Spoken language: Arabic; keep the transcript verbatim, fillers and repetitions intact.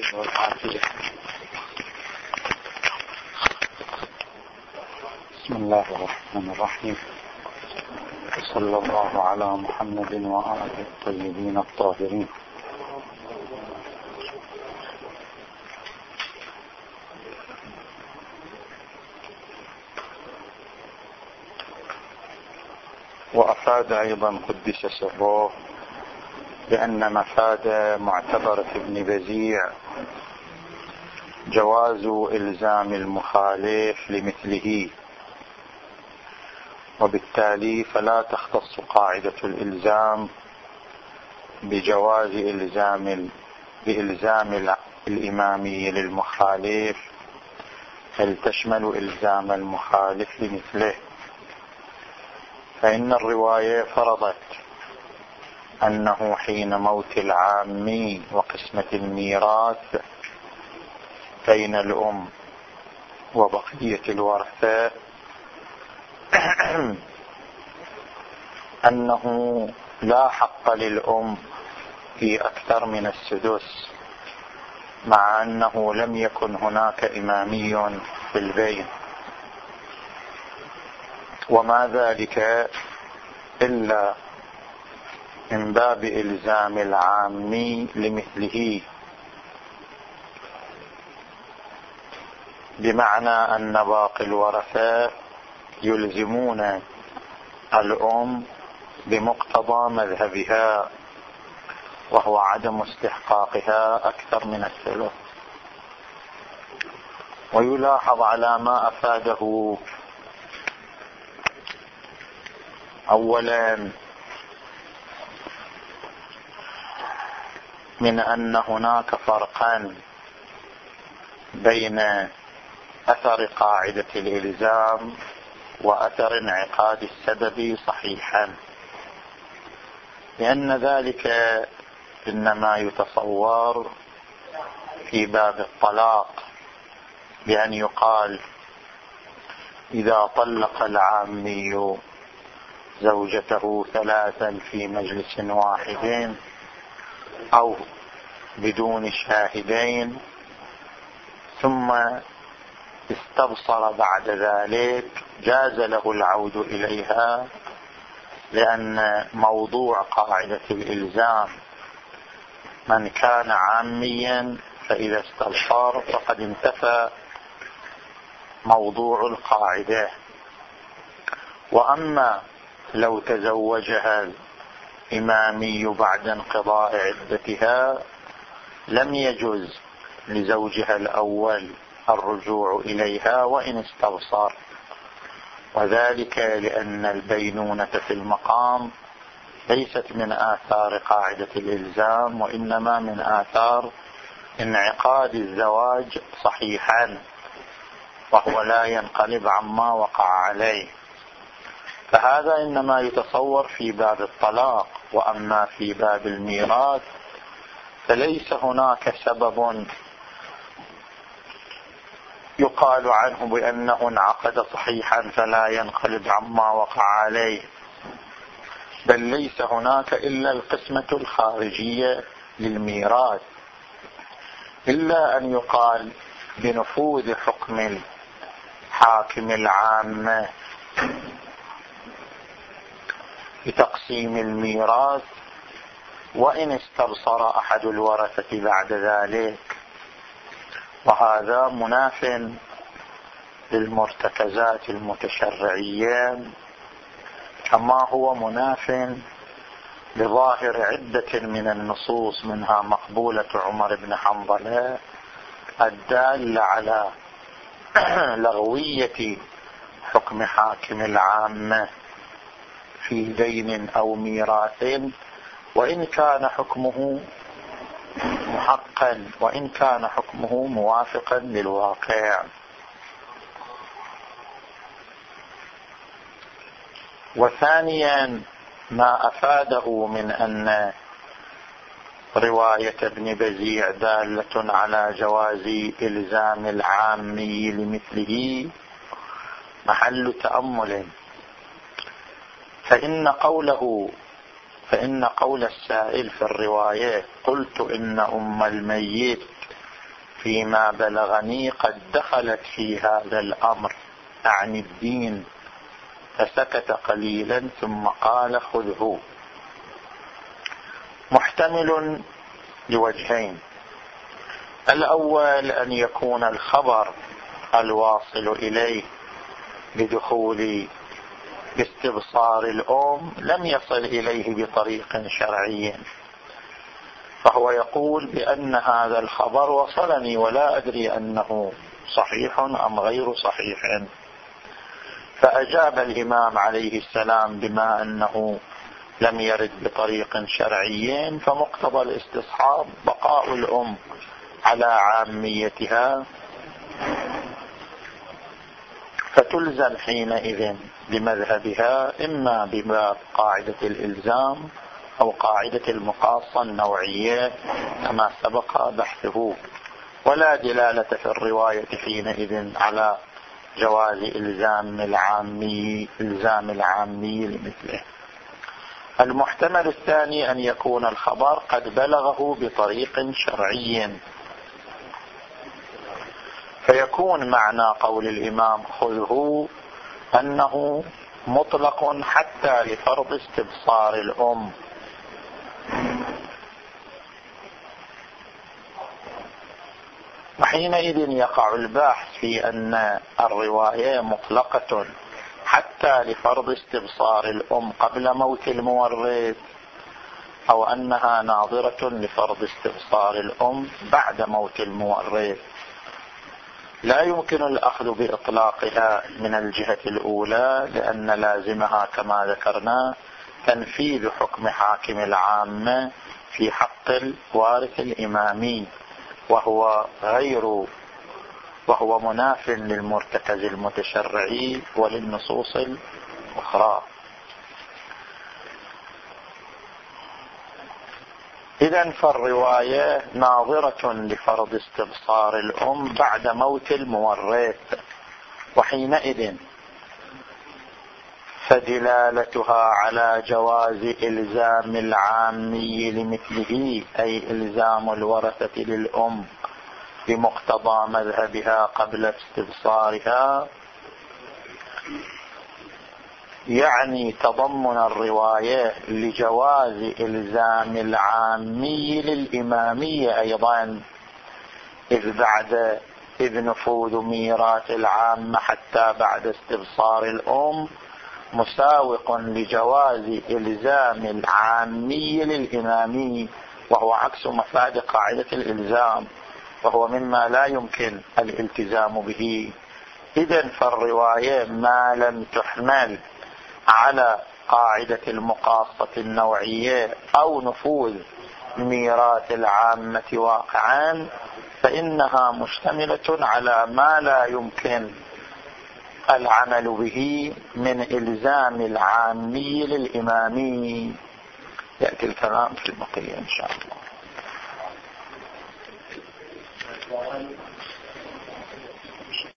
عليه والعافية. بسم الله الرحمن الرحيم. صلى الله على محمد وآله الطيبين الطاهرين. وأفاد أيضا قدس سره بأن مفاد معتبرة ابن بزيع جواز إلزام المخالف لمثله، وبالتالي فلا تختص قاعدة الإلزام بجواز إلزام بإلزام الإمامي للمخالف، بل تشمل إلزام المخالف لمثله. فإن الرواية فرضت أنه حين موت العامي وقسمة الميراث بين الأم وبقية الورثة أنه لا حق للأم في أكثر من السدس، مع أنه لم يكن هناك إمامي في البين، وما ذلك إلا من باب إلزام العامي لمثله، بمعنى أن باقي الورثة يلزمون الأم بمقتضى مذهبها، وهو عدم استحقاقها أكثر من الثلث. ويلاحظ على ما أفاده أولا من أن هناك فرقا بين أثر قاعدة الإلزام وأثر انعقاد السبب صحيحا، لأن ذلك إنما يتصور في باب الطلاق، بأن يقال إذا طلق العامي زوجته ثلاثا في مجلس واحد أو بدون شاهدين ثم استبصر بعد ذلك، جاز له العود إليها، لأن موضوع قاعدة الإلزام من كان عاميا فإذا استبصر فقد انتفى موضوع القاعدة. وأما لو تزوجها الإمامي بعد انقضاء عدتها لم يجوز لزوجها الأول الرجوع إليها وإن استبصر، وذلك لأن البينونة في المقام ليست من آثار قاعدة الإلزام، وإنما من آثار انعقاد الزواج صحيحا، وهو لا ينقلب عما وقع عليه. فهذا إنما يتصور في باب الطلاق، وأما في باب الميراث فليس هناك سبب يقال عنه بأنه انعقد صحيحا فلا ينقلب عما وقع عليه، بل ليس هناك إلا القسمة الخارجية للميراث، إلا أن يقال بنفوذ حكم الحاكم العام بتقسيم الميراث وإن استبصر أحد الورثة بعد ذلك، وهذا مناف للمرتكزات المتشرعية، كما هو مناف لظاهر عدة من النصوص، منها مقبولة عمر بن حنظلة الدالة على لغوية حكم حاكم العامة في دين أو ميراث، وإن كان حكمه محقا وإن كان حكمه موافقا للواقع. وثانيا ما أفاده من أن رواية ابن بزيع دالة على جواز إلزام العامي لمثله محل تأمل، فإن قوله فإن قول السائل في الرواية قلت إن أم الميت فيما بلغني قد دخلت في هذا الأمر عن الدين، فسكت قليلا ثم قال خذه. محتمل لوجهين: الأول أن يكون الخبر الواصل إليه بدخول باستبصار الأم لم يصل إليه بطريق شرعي، فهو يقول بأن هذا الخبر وصلني ولا أدري أنه صحيح أم غير صحيح. فأجاب الإمام عليه السلام بما أنه لم يرد بطريق شرعي، فمقتضى الاستصحاب بقاء الأم على عاميتها، فتلزم حينئذ بمذهبها إما بباب قاعدة الإلزام أو قاعدة المقاصة النوعية كما سبق بحثه، ولا دلالة في الرواية حينئذ على جواز إلزام العامي إلزام العامي لمثله. المحتمل الثاني أن يكون الخبر قد بلغه بطريق شرعي، فيكون معنى قول الإمام خذه أنه مطلق حتى لفرض استبصار الأم، وحينئذ يقع البحث في أن الرواية مطلقة حتى لفرض استبصار الأم قبل موت المورث، أو أنها ناظرة لفرض استبصار الأم بعد موت المورث. لا يمكن الأخذ بإطلاقها من الجهة الأولى، لأن لازمها كما ذكرنا تنفيذ حكم حاكم العامة في حق الوارث الإمامي، وهو غير وهو مناف للمرتكز المتشرعي وللنصوص الأخرى. إذن فالرواية ناظرة لفرض استبصار الأم بعد موت المورث، وحينئذ فدلالتها على جواز إلزام العامي لمثله، أي إلزام الورثة للأم بمقتضى مذهبها قبل استبصارها، يعني تضمن الرواية لجواز إلزام العامي للإمامية أيضا، إذ بعد إذ نفوذ ميراث العامة حتى بعد استبصار الأم مساوق لجواز إلزام العامي للإمامي، وهو عكس مفاد قاعدة الإلزام، وهو مما لا يمكن الالتزام به. إذن فالرواية ما لم تحمل على قاعدة المقاصة النوعية أو نفوذ ميراث العامة واقعا، فإنها مشتملة على ما لا يمكن العمل به من إلزام العامي للإمامي. يأتي الكلام في البقية إن شاء الله.